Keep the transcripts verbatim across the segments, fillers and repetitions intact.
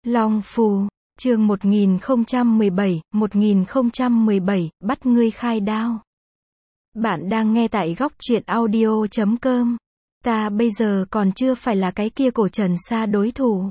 Long Phù, chương một nghìn không trăm mười bảy, một nghìn không trăm mười bảy, bắt ngươi khai đao. Bạn đang nghe tại góc truyện audio chấm com. Ta bây giờ còn chưa phải là cái kia cổ Trần Sa đối thủ.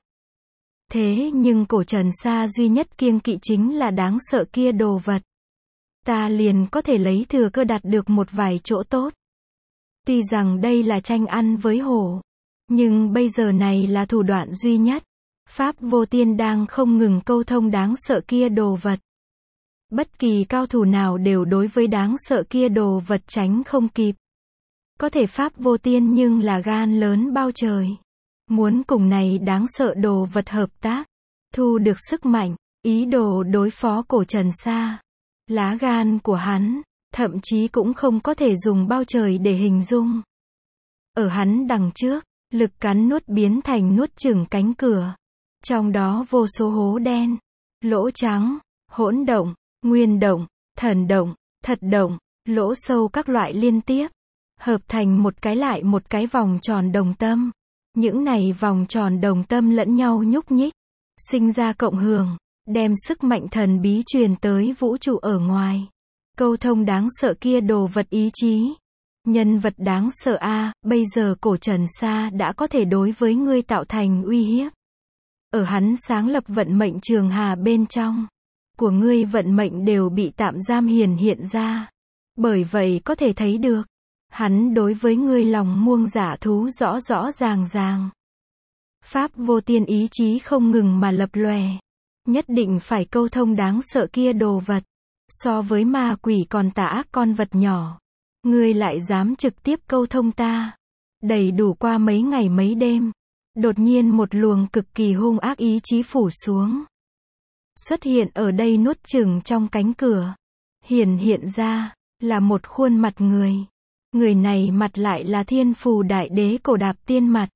Thế nhưng cổ Trần Sa duy nhất kiêng kỵ chính là đáng sợ kia đồ vật. Ta liền có thể lấy thừa cơ đạt được một vài chỗ tốt. Tuy rằng đây là tranh ăn với hổ, nhưng bây giờ này là thủ đoạn duy nhất. Pháp vô tiên đang không ngừng câu thông đáng sợ kia đồ vật. Bất kỳ cao thủ nào đều đối với đáng sợ kia đồ vật tránh không kịp. Có thể Pháp vô tiên nhưng là gan lớn bao trời. Muốn cùng này đáng sợ đồ vật hợp tác, thu được sức mạnh, ý đồ đối phó cổ Trần Sa. Lá gan của hắn, thậm chí cũng không có thể dùng bao trời để hình dung. Ở hắn đằng trước, lực cắn nuốt biến thành nuốt chửng cánh cửa. Trong đó vô số hố đen, lỗ trắng, hỗn động, nguyên động, thần động, thật động, lỗ sâu các loại liên tiếp, hợp thành một cái lại một cái vòng tròn đồng tâm. Những này vòng tròn đồng tâm lẫn nhau nhúc nhích, sinh ra cộng hưởng, đem sức mạnh thần bí truyền tới vũ trụ ở ngoài. Câu thông đáng sợ kia đồ vật ý chí. Nhân vật đáng sợ a, à, bây giờ cổ Trần Sa đã có thể đối với ngươi tạo thành uy hiếp. Ở hắn sáng lập vận mệnh trường hà bên trong, của ngươi vận mệnh đều bị tạm giam hiển hiện ra. Bởi vậy có thể thấy được, hắn đối với ngươi lòng muông giả thú rõ rõ ràng ràng. Pháp vô tiên ý chí không ngừng mà lập lòe. Nhất định phải câu thông đáng sợ kia đồ vật. So với ma quỷ còn tà ác con vật nhỏ, ngươi lại dám trực tiếp câu thông ta. Đầy đủ qua mấy ngày mấy đêm. Đột nhiên một luồng cực kỳ hung ác ý chí phủ xuống. Xuất hiện ở đây nuốt chửng trong cánh cửa. Hiển hiện ra, là một khuôn mặt người. Người này mặt lại là Thiên Phù Đại Đế Cổ Đạp Tiên mặt.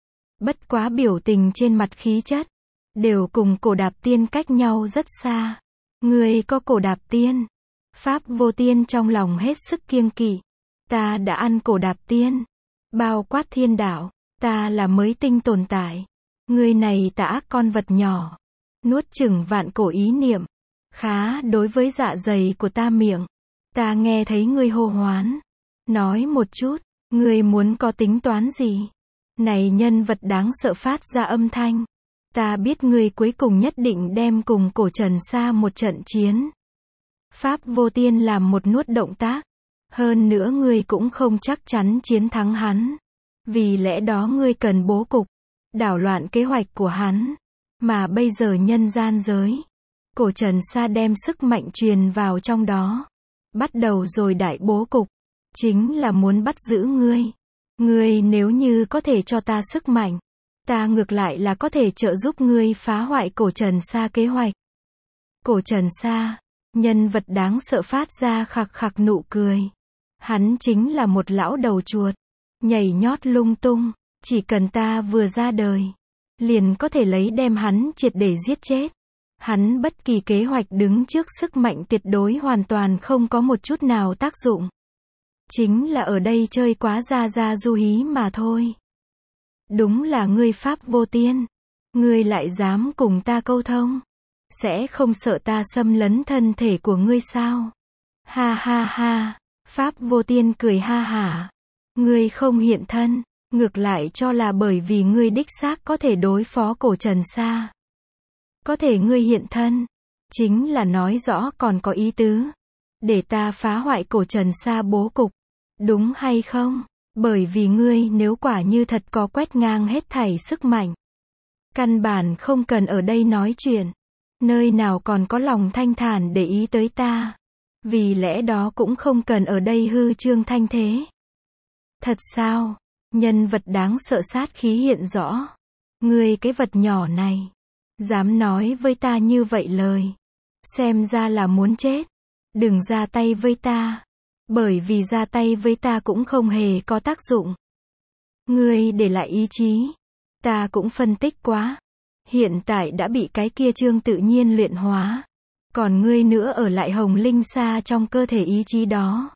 Bất quá biểu tình trên mặt khí chất, đều cùng Cổ Đạp Tiên cách nhau rất xa. Ngươi có Cổ Đạp Tiên. Pháp vô tiên trong lòng hết sức kiêng kỵ. Ta đã ăn Cổ Đạp Tiên. Bao quát thiên đạo. Ta là mới tinh tồn tại. Ngươi này tà ác con vật nhỏ. Nuốt chửng vạn cổ ý niệm. Khá đối với dạ dày của ta miệng. Ta nghe thấy ngươi hô hoán. Nói một chút, ngươi muốn có tính toán gì? Này nhân vật đáng sợ phát ra âm thanh. Ta biết ngươi cuối cùng nhất định đem cùng cổ Trần Sa một trận chiến. Pháp vô tiên làm một nuốt động tác. Hơn nữa ngươi cũng không chắc chắn chiến thắng hắn. Vì lẽ đó ngươi cần bố cục, đảo loạn kế hoạch của hắn. Mà bây giờ nhân gian giới, cổ Trần Sa đem sức mạnh truyền vào trong đó. Bắt đầu rồi đại bố cục, chính là muốn bắt giữ ngươi. Ngươi nếu như có thể cho ta sức mạnh, ta ngược lại là có thể trợ giúp ngươi phá hoại cổ Trần Sa kế hoạch. Cổ Trần Sa, nhân vật đáng sợ phát ra khặc khặc nụ cười. Hắn chính là một lão đầu chuột. Nhảy nhót lung tung, chỉ cần ta vừa ra đời, liền có thể lấy đem hắn triệt để giết chết. Hắn bất kỳ kế hoạch đứng trước sức mạnh tuyệt đối hoàn toàn không có một chút nào tác dụng. Chính là ở đây chơi quá ra ra du hí mà thôi. Đúng là ngươi Pháp vô tiên. Ngươi lại dám cùng ta câu thông. Sẽ không sợ ta xâm lấn thân thể của ngươi sao? Ha ha ha, Pháp vô tiên cười ha hả. Ngươi không hiện thân, ngược lại cho là bởi vì ngươi đích xác có thể đối phó cổ Trần Sa. Có thể ngươi hiện thân, chính là nói rõ còn có ý tứ. Để ta phá hoại cổ Trần Sa bố cục. Đúng hay không? Bởi vì ngươi nếu quả như thật có quét ngang hết thảy sức mạnh. Căn bản không cần ở đây nói chuyện. Nơi nào còn có lòng thanh thản để ý tới ta. Vì lẽ đó cũng không cần ở đây hư trương thanh thế. Thật sao? Nhân vật đáng sợ sát khí hiện rõ. Ngươi cái vật nhỏ này, dám nói với ta như vậy lời. Xem ra là muốn chết. Đừng ra tay với ta. Bởi vì ra tay với ta cũng không hề có tác dụng. Ngươi để lại ý chí. Ta cũng phân tích quá. Hiện tại đã bị cái kia chương tự nhiên luyện hóa. Còn ngươi nữa ở lại hồng linh xa trong cơ thể ý chí đó.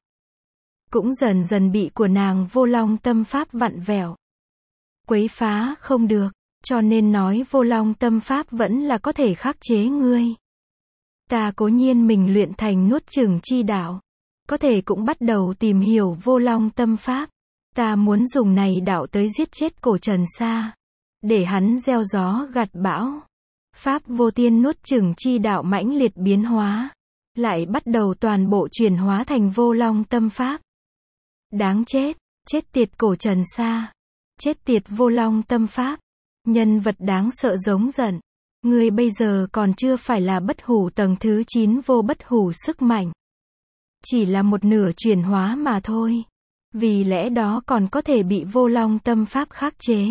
Cũng dần dần bị của nàng vô long tâm pháp vặn vẹo. Quấy phá không được. Cho nên nói vô long tâm pháp vẫn là có thể khắc chế ngươi. Ta cố nhiên mình luyện thành nuốt chửng chi đạo. Có thể cũng bắt đầu tìm hiểu vô long tâm pháp. Ta muốn dùng này đạo tới giết chết cổ Trần Sa. Để hắn gieo gió gặt bão. Pháp vô tiên nuốt chửng chi đạo mãnh liệt biến hóa. Lại bắt đầu toàn bộ chuyển hóa thành vô long tâm pháp. Đáng chết, chết tiệt cổ Trần Sa. Chết tiệt vô long tâm pháp. Nhân vật đáng sợ giống giận. Ngươi bây giờ còn chưa phải là bất hủ tầng thứ chín vô bất hủ sức mạnh. Chỉ là một nửa chuyển hóa mà thôi. Vì lẽ đó còn có thể bị vô long tâm pháp khắc chế.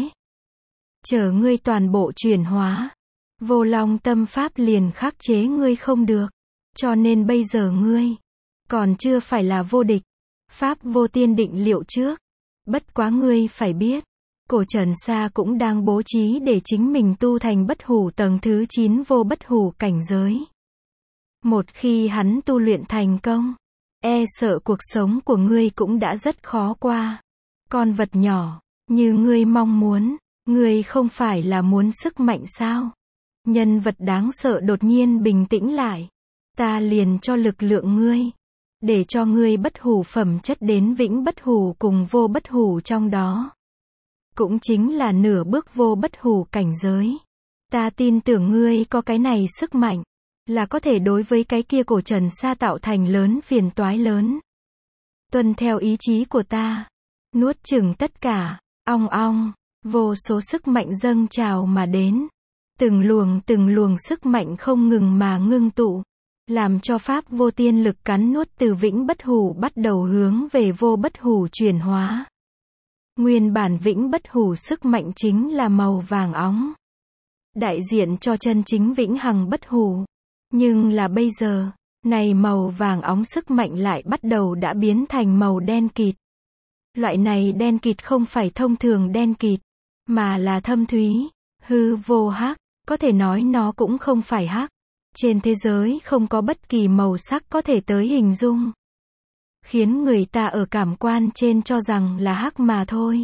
Chờ ngươi toàn bộ chuyển hóa. Vô long tâm pháp liền khắc chế ngươi không được. Cho nên bây giờ ngươi còn chưa phải là vô địch. Pháp vô tiên định liệu trước. Bất quá ngươi phải biết. Cổ Trần Sa cũng đang bố trí để chính mình tu thành bất hủ tầng thứ chín vô bất hủ cảnh giới. Một khi hắn tu luyện thành công. E sợ cuộc sống của ngươi cũng đã rất khó qua. Con vật nhỏ. Như ngươi mong muốn. Ngươi không phải là muốn sức mạnh sao? Nhân vật đáng sợ đột nhiên bình tĩnh lại. Ta liền cho lực lượng ngươi. Để cho ngươi bất hủ phẩm chất đến vĩnh bất hủ cùng vô bất hủ trong đó. Cũng chính là nửa bước vô bất hủ cảnh giới. Ta tin tưởng ngươi có cái này sức mạnh. Là có thể đối với cái kia cổ Trần Sa tạo thành lớn phiền toái lớn. Tuân theo ý chí của ta. Nuốt chửng tất cả. Ong ong. Vô số sức mạnh dâng trào mà đến. Từng luồng từng luồng sức mạnh không ngừng mà ngưng tụ. Làm cho pháp vô tiên lực cắn nuốt từ vĩnh bất hủ bắt đầu hướng về vô bất hủ chuyển hóa. Nguyên bản vĩnh bất hủ sức mạnh chính là màu vàng óng. Đại diện cho chân chính vĩnh hằng bất hủ. Nhưng là bây giờ, này màu vàng óng sức mạnh lại bắt đầu đã biến thành màu đen kịt. Loại này đen kịt không phải thông thường đen kịt, mà là thâm thúy, hư vô hắc, có thể nói nó cũng không phải hắc. Trên thế giới không có bất kỳ màu sắc có thể tới hình dung. Khiến người ta ở cảm quan trên cho rằng là hắc mà thôi.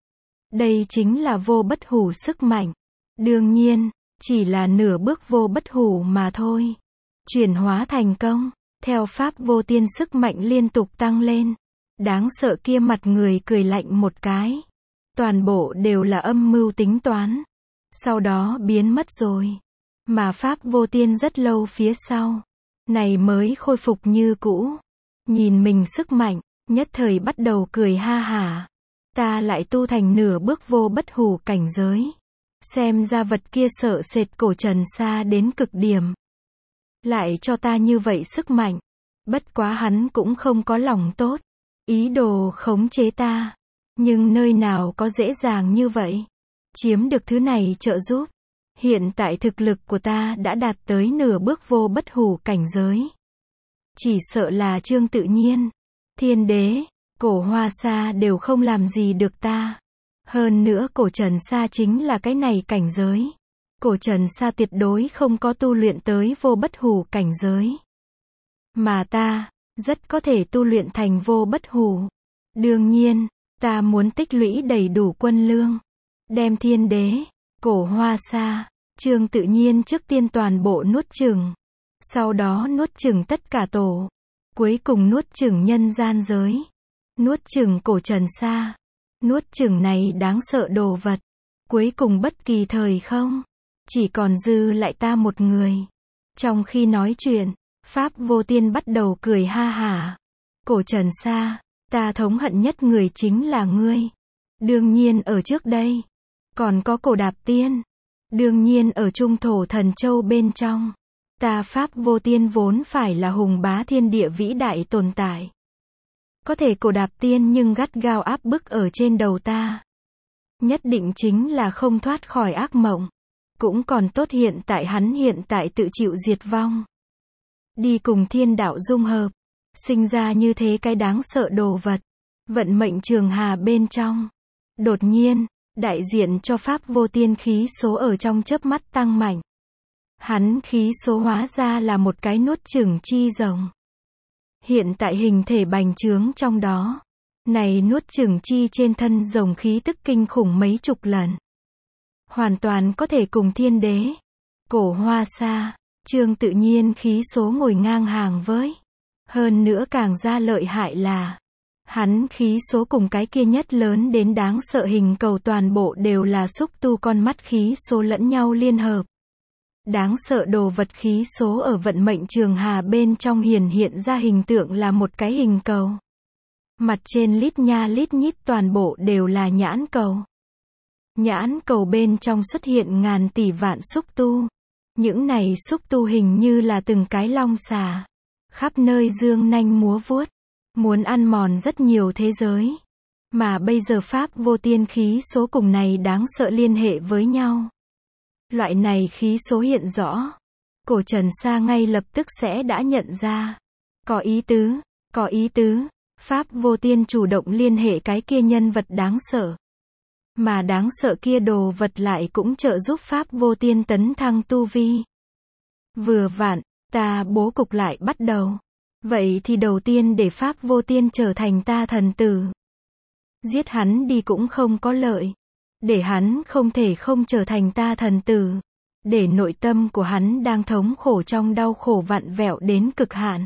Đây chính là vô bất hủ sức mạnh. Đương nhiên, chỉ là nửa bước vô bất hủ mà thôi. Chuyển hóa thành công, theo pháp vô tiên sức mạnh liên tục tăng lên. Đáng sợ kia mặt người cười lạnh một cái. Toàn bộ đều là âm mưu tính toán. Sau đó biến mất rồi. Mà pháp vô tiên rất lâu phía sau. Này mới khôi phục như cũ. Nhìn mình sức mạnh, nhất thời bắt đầu cười ha hả. Ta lại tu thành nửa bước vô bất hủ cảnh giới. Xem ra vật kia sợ sệt cổ Trần Sa đến cực điểm. Lại cho ta như vậy sức mạnh. Bất quá hắn cũng không có lòng tốt. Ý đồ khống chế ta. Nhưng nơi nào có dễ dàng như vậy. Chiếm được thứ này trợ giúp. Hiện tại thực lực của ta đã đạt tới nửa bước vô bất hủ cảnh giới. Chỉ sợ là Trương Tự Nhiên, Thiên Đế, cổ Hoa Sa đều không làm gì được ta. Hơn nữa cổ Trần Sa chính là cái này cảnh giới. Cổ Trần Sa tuyệt đối không có tu luyện tới vô bất hủ cảnh giới. Mà ta, rất có thể tu luyện thành vô bất hủ. Đương nhiên, ta muốn tích lũy đầy đủ quân lương. Đem Thiên Đế, cổ Hoa Sa, Trương Tự Nhiên trước tiên toàn bộ nuốt chửng. Sau đó nuốt chửng tất cả tổ. Cuối cùng nuốt chửng nhân gian giới. Nuốt chửng cổ Trần Sa. Nuốt chửng này đáng sợ đồ vật. Cuối cùng bất kỳ thời không. Chỉ còn dư lại ta một người. Trong khi nói chuyện, pháp vô tiên bắt đầu cười ha hả. Cổ Trần Sa, ta thống hận nhất người chính là ngươi. Đương nhiên ở trước đây. Còn có cổ Đạp Tiên. Đương nhiên ở Trung Thổ Thần Châu bên trong. Ta pháp vô tiên vốn phải là hùng bá thiên địa vĩ đại tồn tại. Có thể cổ Đạp Tiên nhưng gắt gao áp bức ở trên đầu ta. Nhất định chính là không thoát khỏi ác mộng. Cũng còn tốt hiện tại hắn hiện tại tự chịu diệt vong. Đi cùng thiên đạo dung hợp. Sinh ra như thế cái đáng sợ đồ vật. Vận mệnh trường hà bên trong. Đột nhiên, đại diện cho pháp vô tiên khí số ở trong chớp mắt tăng mạnh. Hắn khí số hóa ra là một cái nuốt chửng chi rồng. Hiện tại hình thể bành trướng trong đó. Này nuốt chửng chi trên thân rồng khí tức kinh khủng mấy chục lần. hoàn toàn có thể cùng thiên đế, Cổ Hoa Sa, Trương tự nhiên khí số ngồi ngang hàng với. Hơn nữa càng ra lợi hại là, hắn khí số cùng cái kia nhất lớn đến đáng sợ hình cầu toàn bộ đều là xúc tu con mắt khí số lẫn nhau liên hợp. Đáng sợ đồ vật khí số ở vận mệnh trường hà bên trong hiển hiện ra hình tượng là một cái hình cầu. Mặt trên lít nha lít nhít toàn bộ đều là nhãn cầu. Nhãn cầu bên trong xuất hiện ngàn tỷ vạn xúc tu. Những này xúc tu hình như là từng cái long xà. Khắp nơi dương nanh múa vuốt. Muốn ăn mòn rất nhiều thế giới. Mà bây giờ Pháp vô tiên khí số cùng này đáng sợ liên hệ với nhau. Loại này khí số hiện rõ. Cổ Trần Sa ngay lập tức sẽ đã nhận ra. Có ý tứ, có ý tứ. Pháp vô tiên chủ động liên hệ cái kia nhân vật đáng sợ. Mà đáng sợ kia đồ vật lại cũng trợ giúp Pháp vô tiên tấn thăng tu vi. Vừa vặn, ta bố cục lại bắt đầu. Vậy thì đầu tiên để Pháp vô tiên trở thành ta thần tử. Giết hắn đi cũng không có lợi. Để hắn không thể không trở thành ta thần tử. Để nội tâm của hắn đang thống khổ trong đau khổ vặn vẹo đến cực hạn.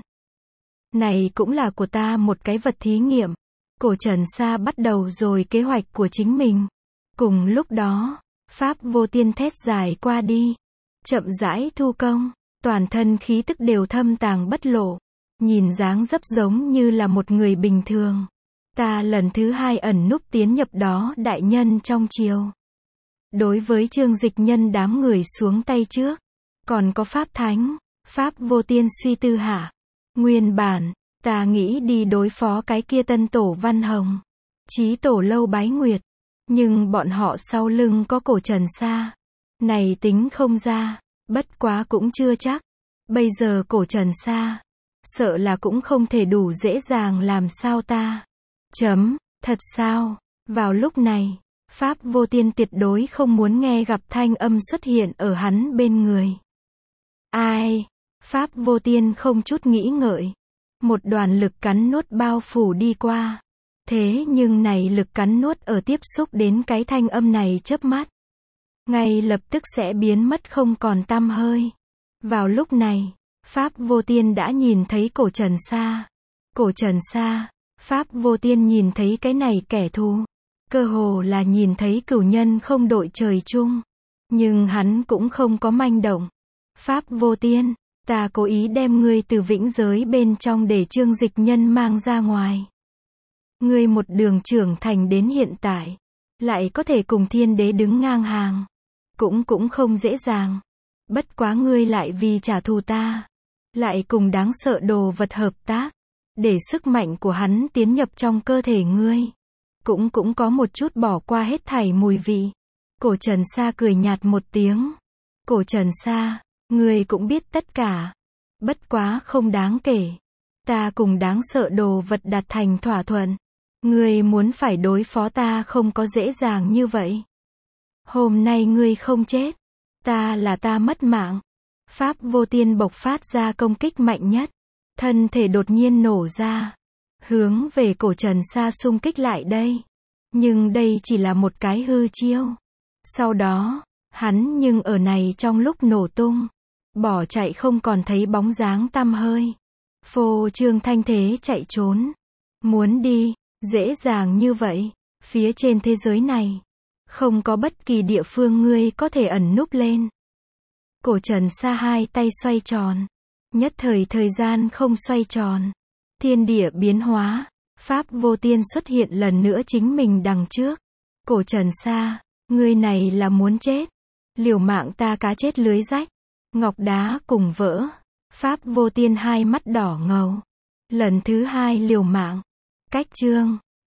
Này cũng là của ta một cái vật thí nghiệm. Cổ Trần Sa bắt đầu rồi kế hoạch của chính mình. Cùng lúc đó, Pháp vô tiên thét dài qua đi. Chậm rãi thu công, toàn thân khí tức đều thâm tàng bất lộ. Nhìn dáng dấp giống như là một người bình thường. Ta lần thứ hai ẩn núp tiến nhập đó đại nhân trong triều. Đối với Trương Dịch Nhân đám người xuống tay trước. Còn có Pháp Thánh, Pháp vô tiên suy tư hạ. Nguyên bản, ta nghĩ đi đối phó cái kia tân tổ Văn Hồng. Chí tổ Lâu Bái Nguyệt. Nhưng bọn họ sau lưng có Cổ Trần Sa. Này tính không ra, bất quá cũng chưa chắc. Bây giờ Cổ Trần Sa, sợ là cũng không thể đủ dễ dàng làm sao ta. Chấm, thật sao? Vào lúc này, Pháp vô tiên tuyệt đối không muốn nghe gặp thanh âm xuất hiện ở hắn bên người. Ai? Pháp vô tiên không chút nghĩ ngợi. Một đoàn lực cắn nuốt bao phủ đi qua. Thế nhưng này lực cắn nuốt ở tiếp xúc đến cái thanh âm này chớp mắt. Ngay lập tức sẽ biến mất không còn tăm hơi. Vào lúc này, Pháp vô tiên đã nhìn thấy Cổ Trần Sa. Cổ Trần Sa, Pháp vô tiên nhìn thấy cái này kẻ thù. Cơ hồ là nhìn thấy cửu nhân không đội trời chung. Nhưng hắn cũng không có manh động. Pháp vô tiên, ta cố ý đem ngươi từ vĩnh giới bên trong để Trương Dịch Nhân mang ra ngoài. Ngươi một đường trưởng thành đến hiện tại, lại có thể cùng thiên đế đứng ngang hàng. Cũng cũng không dễ dàng. Bất quá ngươi lại vì trả thù ta, lại cùng đáng sợ đồ vật hợp tác, để sức mạnh của hắn tiến nhập trong cơ thể ngươi. Cũng cũng có một chút bỏ qua hết thảy mùi vị. Cổ Trần Sa cười nhạt một tiếng. Cổ Trần Sa, ngươi cũng biết tất cả. Bất quá không đáng kể. Ta cùng đáng sợ đồ vật đạt thành thỏa thuận. Ngươi muốn phải đối phó ta không có dễ dàng như vậy. Hôm nay ngươi không chết. Ta là ta mất mạng. Pháp vô tiên bộc phát ra công kích mạnh nhất. Thân thể đột nhiên nổ ra. Hướng về Cổ Trần Sa xung kích lại đây. Nhưng đây chỉ là một cái hư chiêu. Sau đó, hắn nhưng ở này trong lúc nổ tung. Bỏ chạy không còn thấy bóng dáng tăm hơi. Phô trương thanh thế chạy trốn. Muốn đi, dễ dàng như vậy. Phía trên thế giới này, không có bất kỳ địa phương ngươi có thể ẩn núp lên. Cổ Trần Sa hai tay xoay tròn. Nhất thời thời gian không xoay tròn. Thiên địa biến hóa. Pháp vô tiên xuất hiện lần nữa chính mình đằng trước. Cổ Trần Sa, ngươi này là muốn chết. Liều mạng ta cá chết lưới rách. Ngọc đá cùng vỡ. Pháp vô tiên hai mắt đỏ ngầu. Lần thứ hai liều mạng. Cách chương.